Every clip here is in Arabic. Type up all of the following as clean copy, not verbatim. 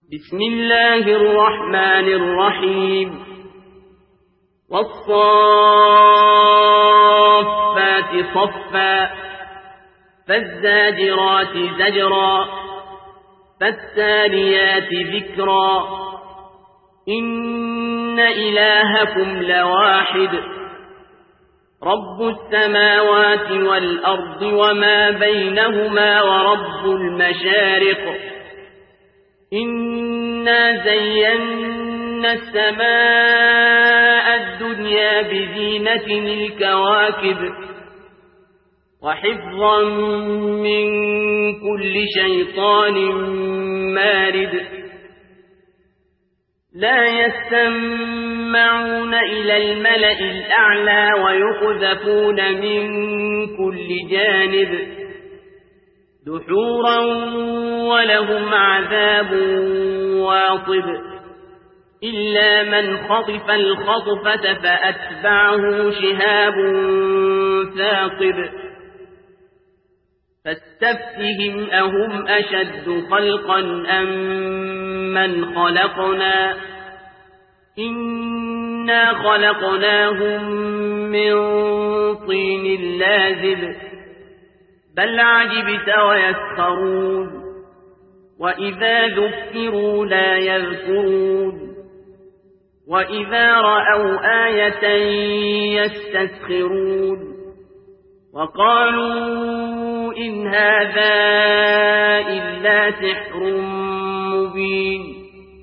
بسم الله الرحمن الرحيم والصافات صفا فالزاجرات زجرا فالتاليات ذكرا إن إلهكم لواحد رب السماوات والأرض وما بينهما ورب المشارق إنا زينا السماء الدنيا بزينة الكواكب وحفظا من كل شيطان مارد لا يستمعون إلى الملأ الأعلى ويقذفون من كل جانب دحورا ولهم عذاب واصب إلا من خطف الخطفة فأتبعه شهاب ثاقب فاستفتهم أهم أشد خلقا أم من خلقنا إنا خلقناهم من طين لازب بل عجبت ويسخرون وإذا ذكروا لا يذكرون وإذا رأوا آية يستسخرون وقالوا إن هذا إلا سحر مبين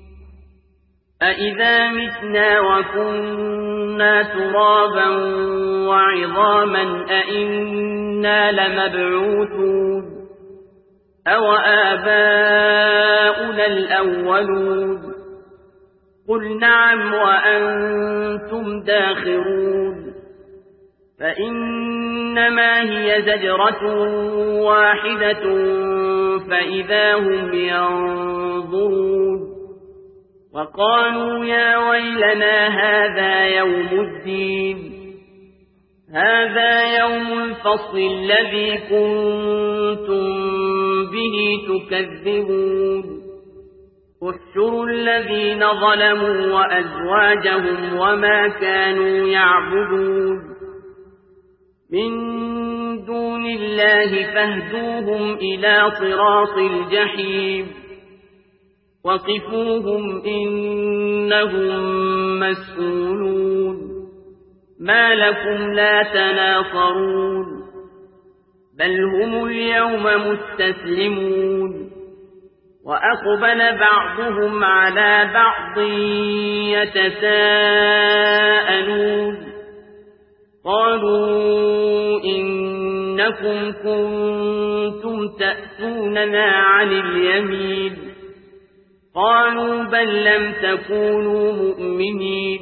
أإذا متنا وكنا ترابا وعظاما أإنا لمبعوثون أو آباؤنا الأولون قل نعم وأنتم داخرون فإنما هي زجرة واحدة فإذا هم ينظرون وقالوا يا ويلنا هذا يوم الدين هذا يوم الفصل الذي كنتم به تكذبون احشروا الذين ظلموا وأزواجهم وما كانوا يعبدون من دون الله فاهدوهم إلى صراط الجحيم وقفوهم إنهم مسؤولون ما لكم لا تناصرون بل هم اليوم مستسلمون وأقبل بعضهم على بعض يتساءلون قالوا إنكم كنتم تأتوننا عن اليمين قالوا بل لم تكونوا مؤمنين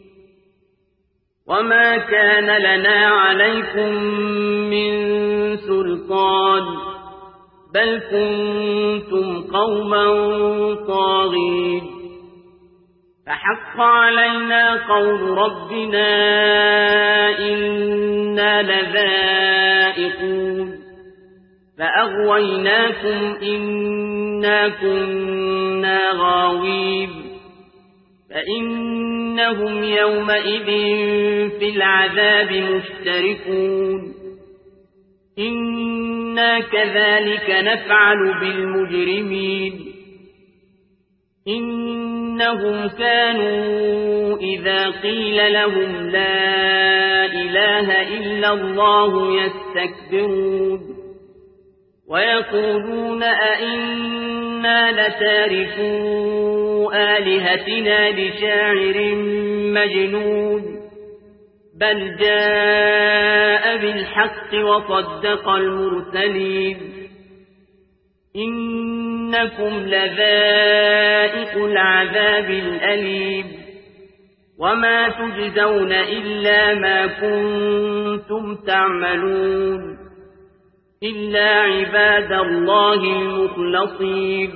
وما كان لنا عليكم من سلطان بل كنتم قوما طاغين فحق علينا قول ربنا إنا لذائقون فأغويناكم إنا كنا غاوين فإنهم يومئذ في العذاب مشتركون إنا كذلك نفعل بالمجرمين إنهم كانوا إذا قيل لهم لا إله إلا الله يستكبرون ويقولون أئنا لتاركو آلهتنا لشاعر مجنون بل جاء بالحق وصدق المرسلين إنكم لذائق العذاب الأليم وما تجزون إلا ما كنتم تعملون إلا عباد الله المخلصين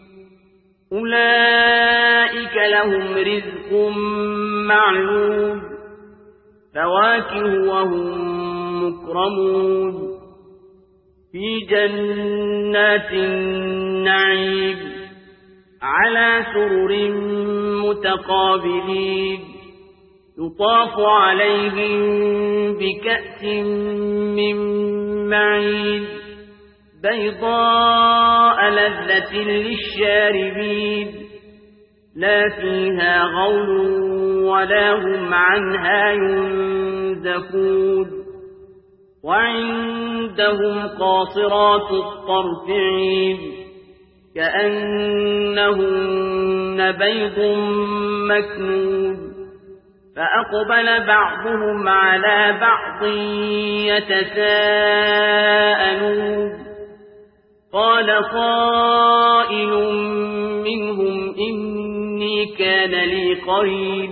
أولئك لهم رزق معلوم فواكه وهم مكرمون في جنات النعيم على سرر متقابلين يطاف عليهم بكأس من معين بيضاء لذة للشاربين لا فيها غول ولا هم عنها ينزفون وعندهم قاصرات الطرف عين كأنهن بيض مكنون فأقبل بعضهم على بعض يتساءلون قال قائل منهم إني كان لي قرين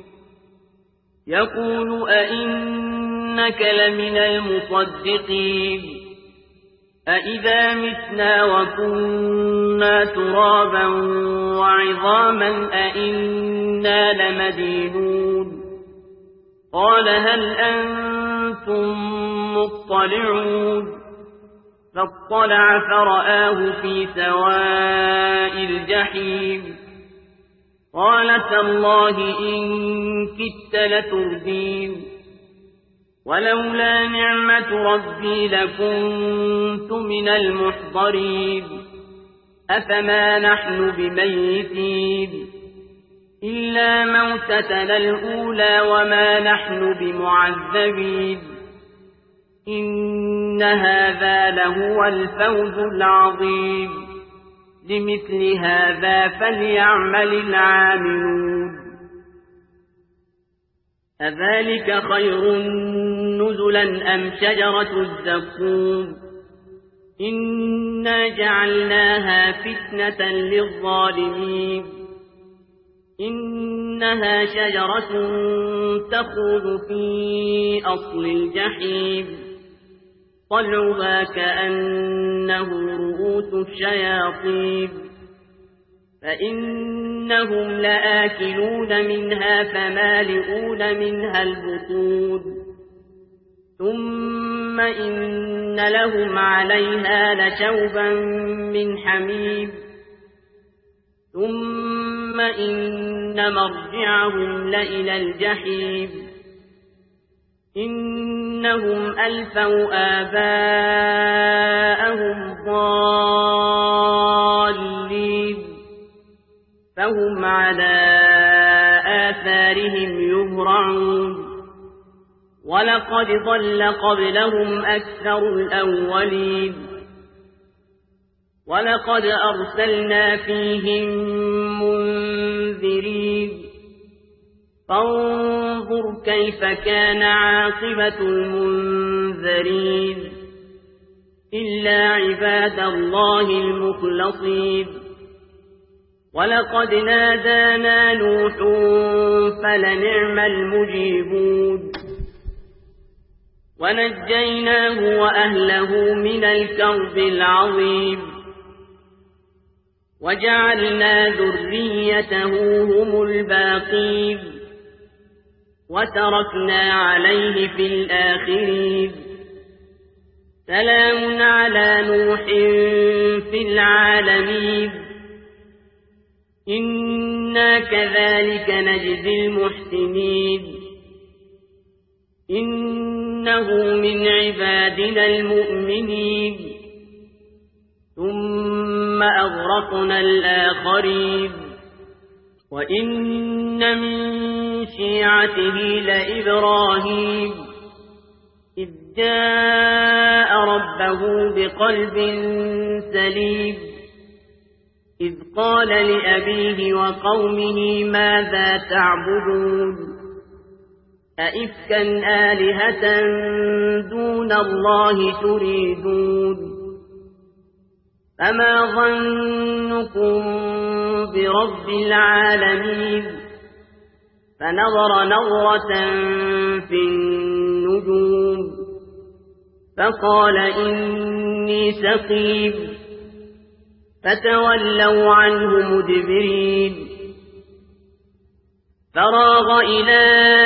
يقول أئنك لمن المصدقين أئذا متنا وكنا ترابا وعظاما أئنا لمدينون قال هل أنتم مطلعون فاطلع فرآه في سواء الجحيم قال تالله إن كدت لتردين ولولا نعمة ربي لكنت من المحضرين أفما نحن بميتين إلا موتتنا الأولى وما نحن بمعذبين إن هذا لهو الفوز العظيم لمثل هذا فليعمل العاملون أذلك خير نزلا أم شجرة الزقوم إنا جعلناها فتنة للظالمين إنها شجرة تخرج في أصل الجحيم طلعها كأنه رؤوس الشياطين فإنهم لآكلون منها فمالئون منها البطون ثم إن لهم عليها لشوبا من حميم ثم إن مرجعهم لإلى الجحيم إنهم ألفوا آباءهم ضالين فهم على آثارهم يهرعون ولقد ضل قبلهم أكثر الأولين ولقد أرسلنا فيهم منذرين فانظر كيف كان عاقبة المنذرين إلا عباد الله المخلصين ولقد نادانا نوح فلنعم المجيبون ونجيناه وأهله من الكرب العظيم وجعلنا ذريته هم الباقين وتركنا عليه في الآخرين سلام على نوح في العالمين إنا كذلك نجزي المحسنين إنه من عبادنا المؤمنين ثم أغرقنا الآخرين وإن من شيعته لإبراهيم إذ جاء ربه بقلب سليم إذ قال لأبيه وقومه ماذا تعبدون أئفكا آلهة دون الله تريدون فما ظنكم برب العالمين فنظر نظرة في النجوم فقال إني سقيم فتولوا عنه مدبرين فراغ إلى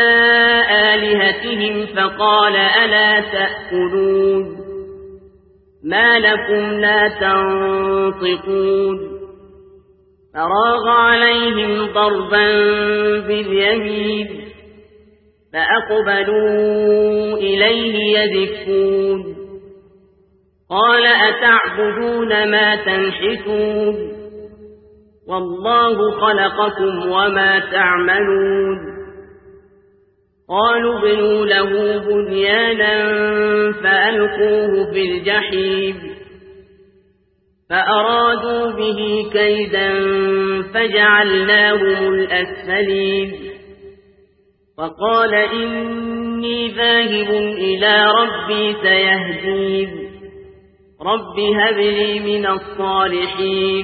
آلهتهم فقال ألا تأكلون ما لكم لا تنطقون فراغ عليهم ضربا باليمين فأقبلوا إليه يزفون قال أتعبدون ما تنحتون والله خلقكم وما تعملون قالوا ابنوا له بنيانا فألقوه في الجحيم فأرادوا به كيدا فجعلناهم الأسفلين وقال إني ذاهب إلى ربي سيهدين رب هب لي من الصالحين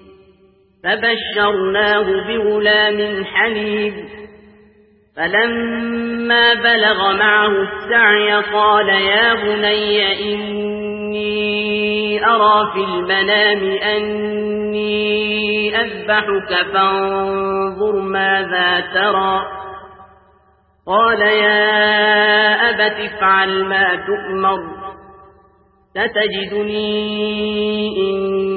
فبشرناه بغلام حليم فلما بلغ معه السعي قال يا بني إني أرى في المنام أني أذبحك فانظر ماذا ترى قال يا أبت افعل ما تؤمر ستجدني إن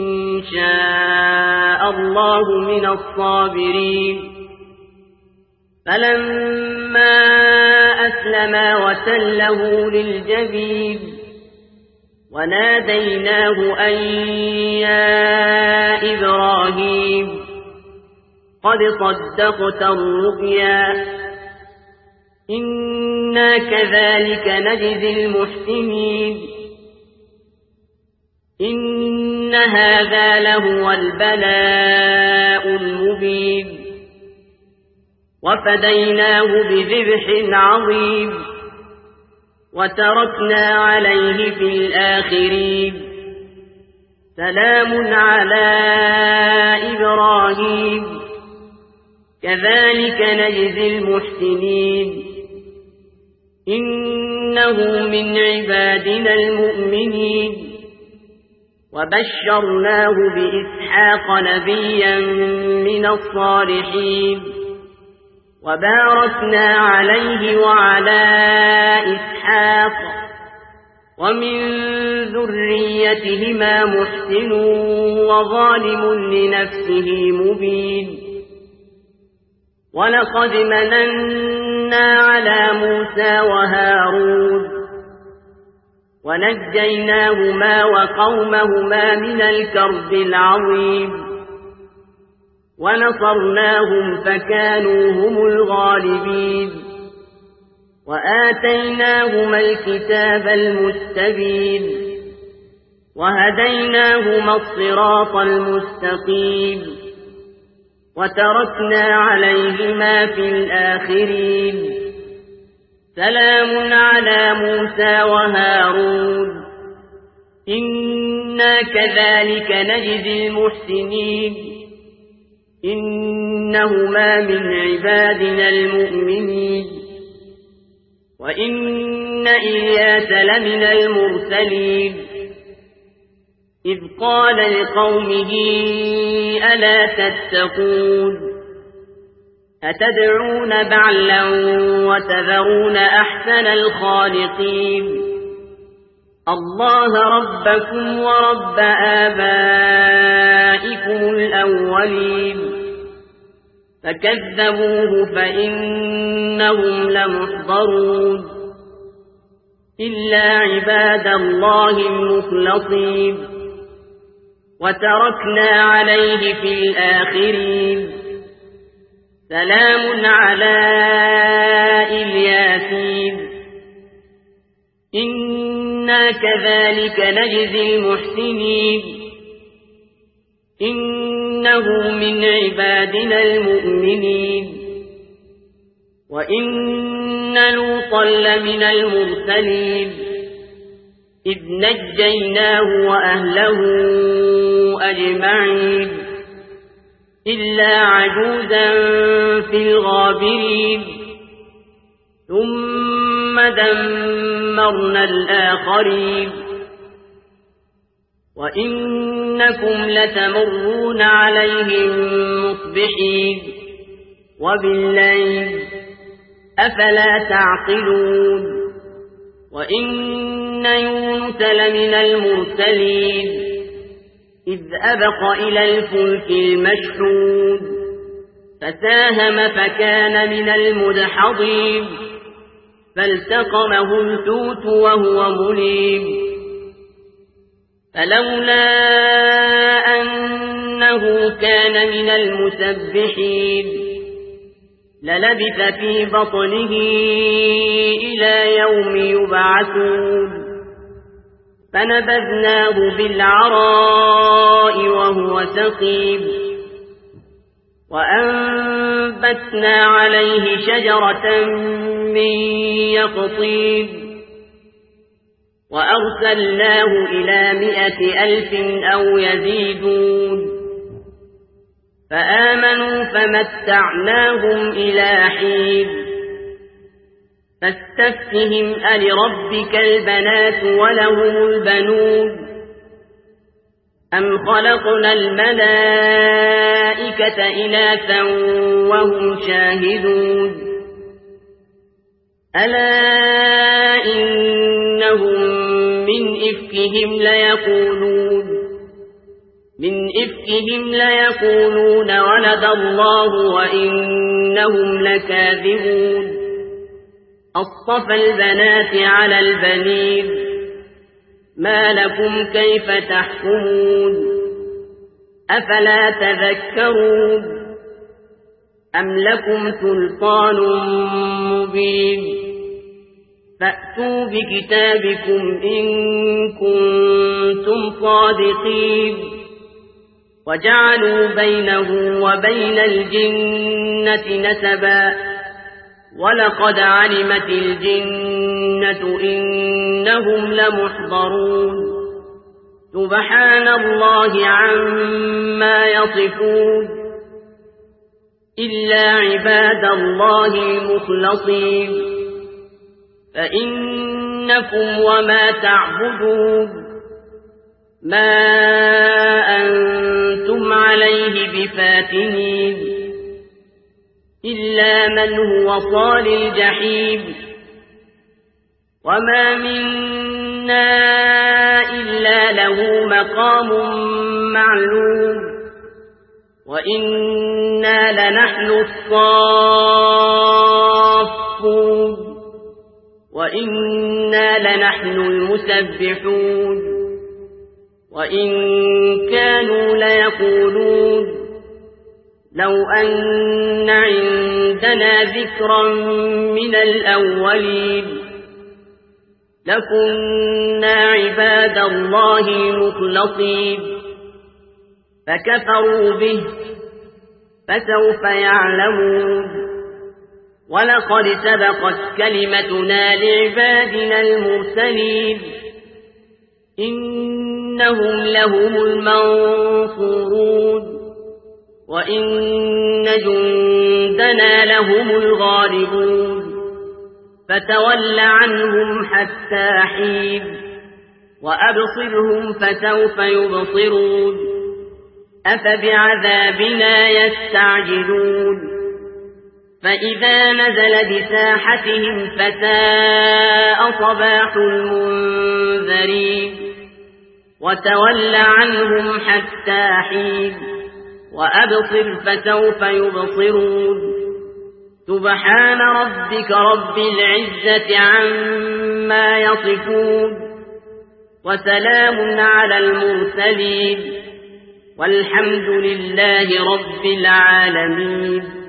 شاء الله من الصابرين فلما أسلما وتله للجبين وناديناه أن يا إبراهيم قد صدقت الرؤيا إنا كذلك نجزي المحسنين إن هذا لهو البلاء المبين وفديناه بذبح عظيم وتركنا عليه في الآخرين سلام على إبراهيم كذلك نجزي المحسنين إنه من عبادنا المؤمنين وبشرناه بإسحاق نبيا من الصالحين وباركنا عليه وعلى إسحاق ومن ذريتهما محسن وظالم لنفسه مبين ولقد مننا على موسى وهارون ونجيناهما وقومهما من الكرب العظيم ونصرناهم فكانوا هم الغالبين وآتيناهما الكتاب المستبين وهديناهما الصراط المستقيم وتركنا عليهما في الآخرين سلام على موسى وهارون إنا كذلك نجزي المحسنين إنهما من عبادنا المؤمنين وإن إلياس لمن المرسلين إذ قال لقومه ألا تتقون أتدعون بعلا وتذرون أحسن الخالقين الله ربكم ورب آبائكم الأولين فكذبوه فإنهم لمحضرون إلا عباد الله المخلصين وتركنا عليه في الآخرين سلام على الياسين إنا كذلك نجزي المحسنين إنه من عبادنا المؤمنين وإن لوطا لمن المرسلين إذ نجيناه وأهله أجمعين إلا عجوزا في الغابرين ثم دمرنا الآخرين وإنكم لتمرون عليهم مصبحين وبالليل أفلا تعقلون وإن يونس لمن المرسلين إذ أبق إلى الفلك المشحون فساهم فكان من المدحضين فالتقمه الحوت وهو مليم فلولا أنه كان من المسبحين للبث في بطنه إلى يوم يبعثون فنبذناه بالعراء وهو سقيم وأنبتنا عليه شجرة من يقطين وأرسلناه إلى 100,000 أو يزيدون فآمنوا فمتعناهم إلى حين فاستفتهم ألربك البنات ولهم البنون أم خلقنا الملائكة إناثا وهم شاهدون ألا إنهم من إفكهم ليقولون ولد الله وإنهم لكاذبون أصطفى البنات على البنين ما لكم كيف تحكمون أفلا تذكرون أم لكم سلطان مبين فأتوا بكتابكم إن كنتم صادقين وجعلوا بينه وبين الجنة نسبا ولقد علمت الجنة إنهم لمحضرون سبحان الله عما يصفون إلا عباد الله المخلصين فإنكم وما تعبدون ما أنتم عليه بفاتنين إلا من هو صال الجحيم وما منا إلا له مقام معلوم وإنا لنحن الصافون وإنا لنحن المسبحون وإن كانوا ليقولون لو أن عندنا ذكرا من الأولين لكنا عباد الله المخلصين فكفروا به فسوف يعلمون ولقد سبقت كلمتنا لعبادنا المرسلين إنهم لهم المنصورون وإن جندنا لهم الغالبون فتول عنهم حتى حين وأبصرهم فسوف يبصرون أفبعذابنا يستعجلون فإذا نزل بساحتهم فساء صباح المنذرين وتول عنهم حتى حين وأبصر فسوف يبصرون سبحان ربك رب العزة عما يصفون وسلام على المرسلين والحمد لله رب العالمين.